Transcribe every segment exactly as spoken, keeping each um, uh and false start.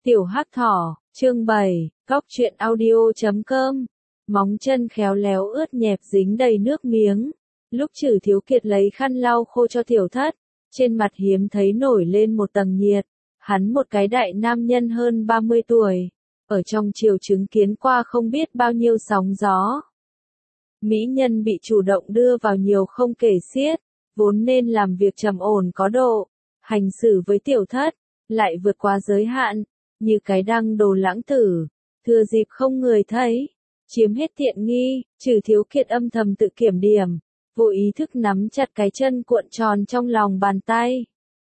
Tiểu Hắc Thỏ, chương bảy, Cóc truyện audio chấm com. Móng chân khéo léo ướt nhẹp dính đầy nước miếng. Lúc Trử Thiếu Kiệt lấy khăn lau khô cho Tiểu Thất, trên mặt hiếm thấy nổi lên một tầng nhiệt. Hắn một cái đại nam nhân hơn ba mươi tuổi, ở trong triều chứng kiến qua không biết bao nhiêu sóng gió. Mỹ nhân bị chủ động đưa vào nhiều không kể xiết, vốn nên làm việc trầm ổn có độ, hành xử với Tiểu Thất, lại vượt qua giới hạn, như cái đăng đồ lãng tử, thừa dịp không người thấy, chiếm hết tiện nghi. Trử Thiếu Kiệt âm thầm tự kiểm điểm, vô ý thức nắm chặt cái chân cuộn tròn trong lòng bàn tay.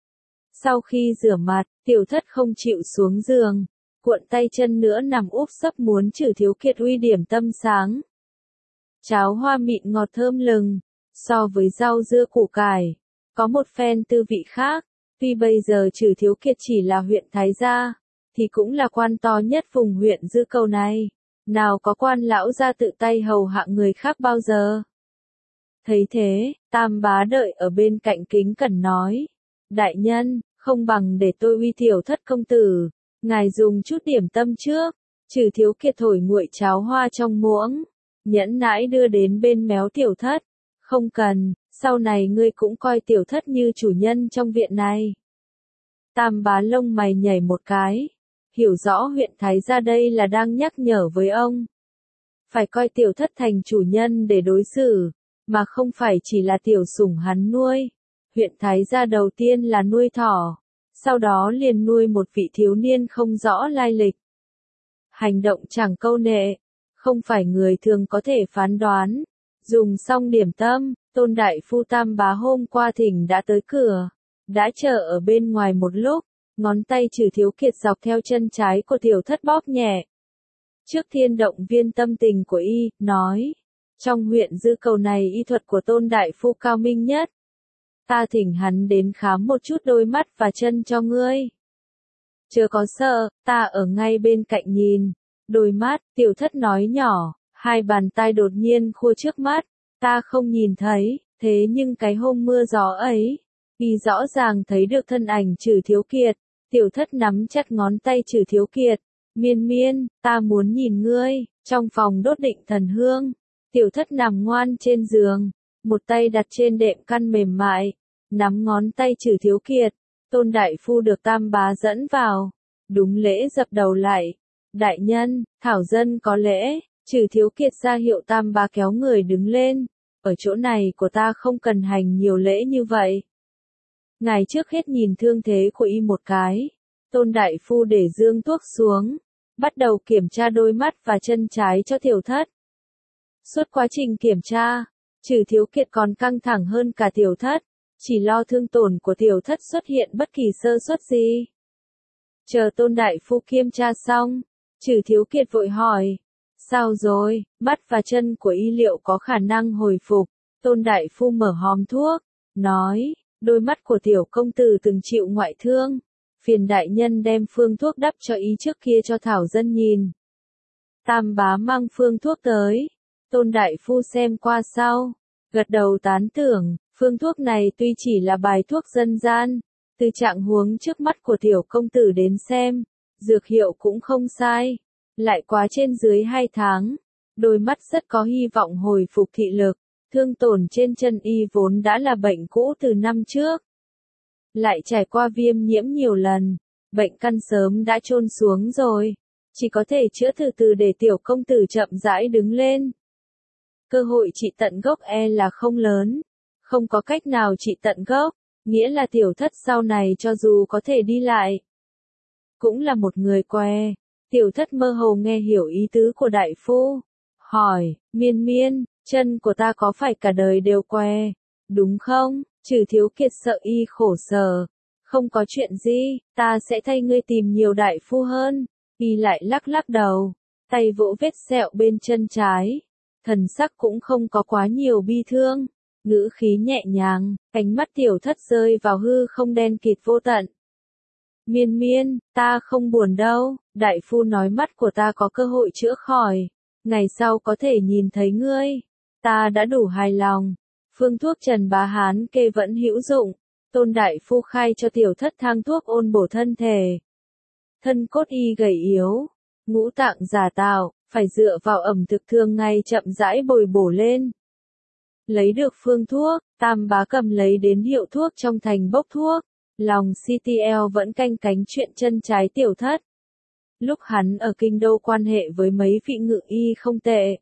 Sau khi rửa mặt, Tiểu Thất không chịu xuống giường, cuộn tay chân nữa nằm úp sấp muốn Trử Thiếu Kiệt uy điểm tâm sáng. Cháo hoa mịn ngọt thơm lừng, so với rau dưa củ cải, có một phen tư vị khác. Tuy bây giờ Trử Thiếu Kiệt chỉ là huyện Thái Gia, thì cũng là quan to nhất vùng huyện Dư Cầu này. Nào có quan lão gia tự tay hầu hạ người khác bao giờ. Thấy thế, Tam Bá đợi ở bên cạnh kính cẩn nói. Đại nhân, không bằng để tôi uy Tiểu Thất công tử, ngài dùng chút điểm tâm trước. Trử Thiếu Kiệt thổi nguội cháo hoa trong muỗng, nhẫn nãi đưa đến bên méo Tiểu Thất. Không cần, sau này ngươi cũng coi Tiểu Thất như chủ nhân trong viện này. Tam Bá lông mày nhảy một cái, hiểu rõ huyện Thái Gia đây là đang nhắc nhở với ông. Phải coi Tiểu Thất thành chủ nhân để đối xử, mà không phải chỉ là tiểu sủng hắn nuôi. Huyện Thái Gia đầu tiên là nuôi thỏ, sau đó liền nuôi một vị thiếu niên không rõ lai lịch. Hành động chẳng câu nệ, không phải người thường có thể phán đoán. Dùng xong điểm tâm, Tôn đại phu Tam Bá hôm qua thỉnh đã tới cửa, đã chờ ở bên ngoài một lúc, ngón tay Trử Thiếu Kiệt dọc theo chân trái của Tiểu Thất bóp nhẹ. Trước thiên động viên tâm tình của y, nói, trong huyện Dư Cầu này y thuật của Tôn đại phu cao minh nhất. Ta thỉnh hắn đến khám một chút đôi mắt và chân cho ngươi. Chớ có sợ, ta ở ngay bên cạnh nhìn. Đôi mắt, Tiểu Thất nói nhỏ, hai bàn tay đột nhiên khua trước mắt, ta không nhìn thấy, thế nhưng cái hôm mưa gió ấy, y rõ ràng thấy được thân ảnh Trử Thiếu Kiệt. Tiểu Thất nắm chặt ngón tay Trử Thiếu Kiệt, miên miên, ta muốn nhìn ngươi. Trong phòng đốt định thần hương, Tiểu Thất nằm ngoan trên giường, một tay đặt trên đệm căn mềm mại, nắm ngón tay Trử Thiếu Kiệt. Tôn đại phu được Tam Bá dẫn vào, đúng lễ dập đầu lại. Đại nhân, thảo dân có lễ. Trử Thiếu Kiệt ra hiệu Tam Bá kéo người đứng lên. Ở chỗ này của ta không cần hành nhiều lễ như vậy. Ngài trước hết nhìn thương thế của y một cái. Tôn đại phu để dương thuốc xuống, bắt đầu kiểm tra đôi mắt và chân trái cho Tiểu Thất. Suốt quá trình kiểm tra, Trử Thiếu Kiệt còn căng thẳng hơn cả Tiểu Thất, chỉ lo thương tổn của Tiểu Thất xuất hiện bất kỳ sơ suất gì. Chờ Tôn đại phu kiểm tra xong, Trử Thiếu Kiệt vội hỏi, sao rồi, mắt và chân của y liệu có khả năng hồi phục? Tôn đại phu mở hòm thuốc, nói, đôi mắt của tiểu công tử từng chịu ngoại thương, phiền đại nhân đem phương thuốc đắp cho y trước kia cho thảo dân nhìn. Tam Bá mang phương thuốc tới, Tôn đại phu xem qua sau, gật đầu tán thưởng. Phương thuốc này tuy chỉ là bài thuốc dân gian, từ trạng huống trước mắt của tiểu công tử đến xem, dược hiệu cũng không sai. Lại quá trên dưới hai tháng, đôi mắt rất có hy vọng hồi phục thị lực. Thương tổn trên chân y vốn đã là bệnh cũ từ năm trước, lại trải qua viêm nhiễm nhiều lần, bệnh căn sớm đã chôn xuống rồi, chỉ có thể chữa từ từ để tiểu công tử chậm rãi đứng lên. Cơ hội trị tận gốc e là không lớn, không có cách nào trị tận gốc, nghĩa là Tiểu Thất sau này cho dù có thể đi lại, cũng là một người què. Tiểu Thất mơ hồ nghe hiểu ý tứ của đại phu, hỏi, miên miên, chân của ta có phải cả đời đều què, đúng không? Trử Thiếu Kiệt sợ y khổ sở, không có chuyện gì, ta sẽ thay ngươi tìm nhiều đại phu hơn. Y lại lắc lắc đầu, tay vỗ vết sẹo bên chân trái, thần sắc cũng không có quá nhiều bi thương, ngữ khí nhẹ nhàng, ánh mắt Tiểu Thất rơi vào hư không đen kịt vô tận. Miên miên, ta không buồn đâu, đại phu nói mắt của ta có cơ hội chữa khỏi, ngày sau có thể nhìn thấy ngươi, ta đã đủ hài lòng. Phương thuốc Trần Bá Hán kê vẫn hữu dụng, Tôn đại phu khai cho Tiểu Thất thang thuốc ôn bổ thân thể. thân cốt y gầy yếu, ngũ tạng giả tạo, phải dựa vào ẩm thực thường ngày chậm rãi bồi bổ lên. Lấy được phương thuốc, Tam Bá cầm lấy đến hiệu thuốc trong thành bốc thuốc, lòng xê tê lờ vẫn canh cánh chuyện chân trái tiểu thất. Lúc hắn ở kinh đô quan hệ với mấy vị ngự y không tệ.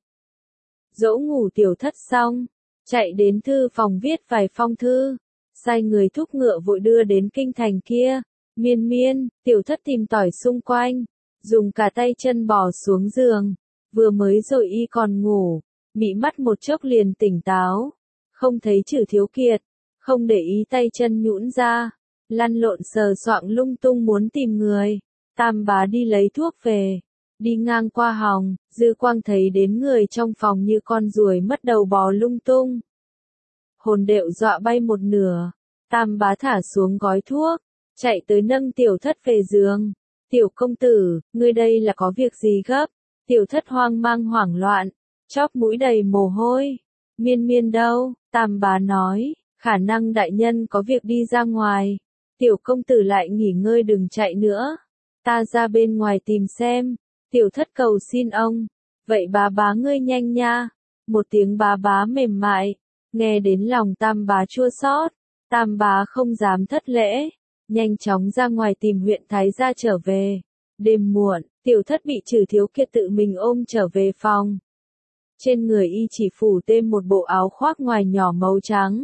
Dỗ ngủ tiểu thất xong, chạy đến thư phòng viết vài phong thư, sai người thúc ngựa vội đưa đến kinh thành kia. Miên miên, tiểu thất tìm tỏi xung quanh, dùng cả tay chân bò xuống giường, vừa mới rồi y còn ngủ, mị mắt một chốc liền tỉnh táo, không thấy Trử Thiếu Kiệt, không để ý tay chân nhũn ra, lăn lộn sờ soạng lung tung muốn tìm người. Tam Bá đi lấy thuốc về, đi ngang qua hòng, dư quang thấy đến người trong phòng như con ruồi mất đầu bò lung tung. Hồn đệu dọa bay một nửa, Tam Bá thả xuống gói thuốc, chạy tới nâng tiểu thất về giường. Tiểu công tử, ngươi đây là có việc gì gấp? Tiểu thất hoang mang hoảng loạn, chóp mũi đầy mồ hôi. Miên miên đâu? Tam Bá nói, khả năng đại nhân có việc đi ra ngoài. Tiểu công tử lại nghỉ ngơi đừng chạy nữa. Ta ra bên ngoài tìm xem. Tiểu thất cầu xin ông. Vậy bá bá ngươi nhanh nha. Một tiếng bá bá mềm mại, nghe đến lòng Tam Bá chua xót. Tam Bá không dám thất lễ, nhanh chóng ra ngoài tìm huyện Thái gia trở về. Đêm muộn, tiểu thất bị Trử Thiếu Kiệt tự mình ôm trở về phòng. Trên người y chỉ phủ thêm một bộ áo khoác ngoài nhỏ màu trắng.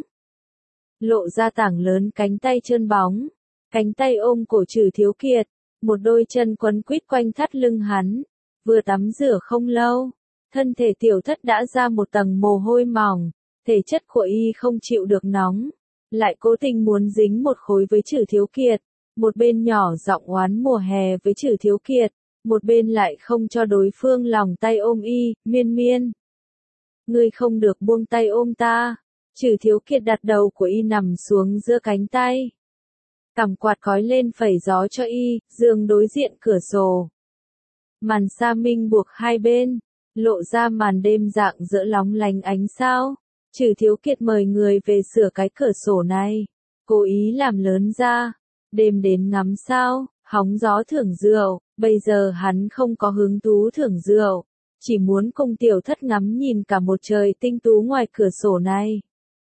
Lộ ra tảng lớn cánh tay trơn bóng, cánh tay ôm cổ Trử Thiếu Kiệt, một đôi chân quấn quýt quanh thắt lưng hắn. Vừa tắm rửa không lâu, thân thể tiểu thất đã ra một tầng mồ hôi mỏng, thể chất của y không chịu được nóng, lại cố tình muốn dính một khối với Trử Thiếu Kiệt, một bên nhỏ giọng oán mùa hè với Trử Thiếu Kiệt, một bên lại không cho đối phương lòng tay ôm y. Miên miên, ngươi không được buông tay ôm ta. Trử Thiếu Kiệt đặt đầu của y nằm xuống giữa cánh tay, cầm quạt cói lên phẩy gió cho y. Giường đối diện cửa sổ, màn sa minh buộc hai bên, lộ ra màn đêm rạng rỡ lóng lánh ánh sao. Trử Thiếu Kiệt mời người về sửa cái cửa sổ này, cố ý làm lớn ra, đêm đến ngắm sao, hóng gió thưởng rượu. Bây giờ hắn không có hứng thú thưởng rượu, chỉ muốn cùng tiểu thất ngắm nhìn cả một trời tinh tú ngoài cửa sổ này.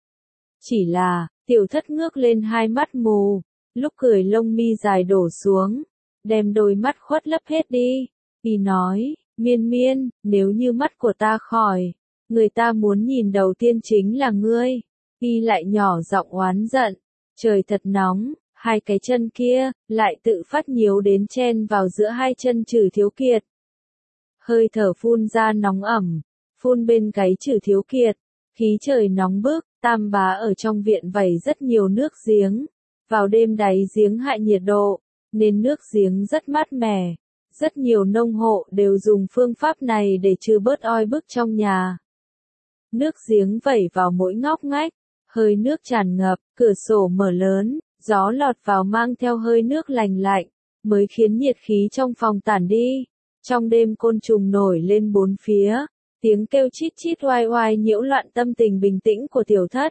Chỉ là, tiểu thất ngước lên hai mắt mù, lúc cười lông mi dài đổ xuống, đem đôi mắt khuất lấp hết đi. Y nói, miên miên, nếu như mắt của ta khỏi, người ta muốn nhìn đầu tiên chính là ngươi. Y lại nhỏ giọng oán giận, trời thật nóng, hai cái chân kia, lại tự phát nhiều đến chen vào giữa hai chân Trử Thiếu Kiệt. Hơi thở phun ra nóng ẩm, phun bên gáy Trử Thiếu Kiệt, khí trời nóng bức. Tam Bá ở trong viện vẩy rất nhiều nước giếng, vào đêm đáy giếng hạ nhiệt độ, nên nước giếng rất mát mẻ. Rất nhiều nông hộ đều dùng phương pháp này để trừ bớt oi bức trong nhà. Nước giếng vẩy vào mỗi ngóc ngách, hơi nước tràn ngập, cửa sổ mở lớn, gió lọt vào mang theo hơi nước lành lạnh, mới khiến nhiệt khí trong phòng tản đi. Trong đêm côn trùng nổi lên bốn phía, tiếng kêu chít chít oai oai nhiễu loạn tâm tình bình tĩnh của tiểu thất.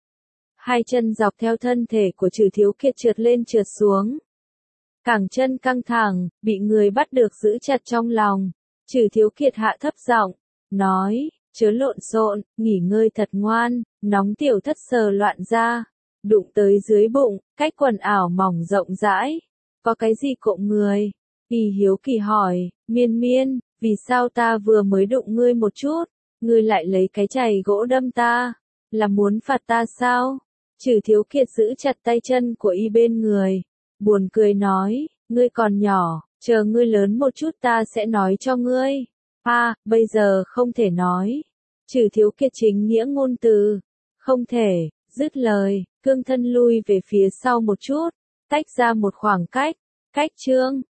Hai chân dọc theo thân thể của Trử Thiếu Kiệt trượt lên trượt xuống. Cẳng chân căng thẳng, bị người bắt được giữ chặt trong lòng. Trử Thiếu Kiệt hạ thấp giọng, nói, chớ lộn xộn, nghỉ ngơi thật ngoan. Nóng tiểu thất sờ loạn ra, đụng tới dưới bụng, cách quần ảo mỏng rộng rãi. Có cái gì cộm người? Y hiếu kỳ hỏi, miên miên, vì sao ta vừa mới đụng ngươi một chút, ngươi lại lấy cái chày gỗ đâm ta? Là muốn phạt ta sao? Trử Thiếu Kiệt giữ chặt tay chân của y bên người, buồn cười nói, ngươi còn nhỏ, chờ ngươi lớn một chút ta sẽ nói cho ngươi. À, bây giờ không thể nói. Trử Thiếu Kiệt chính nghĩa ngôn từ, không thể. Dứt lời, cương thân lui về phía sau một chút, tách ra một khoảng cách. Cách chương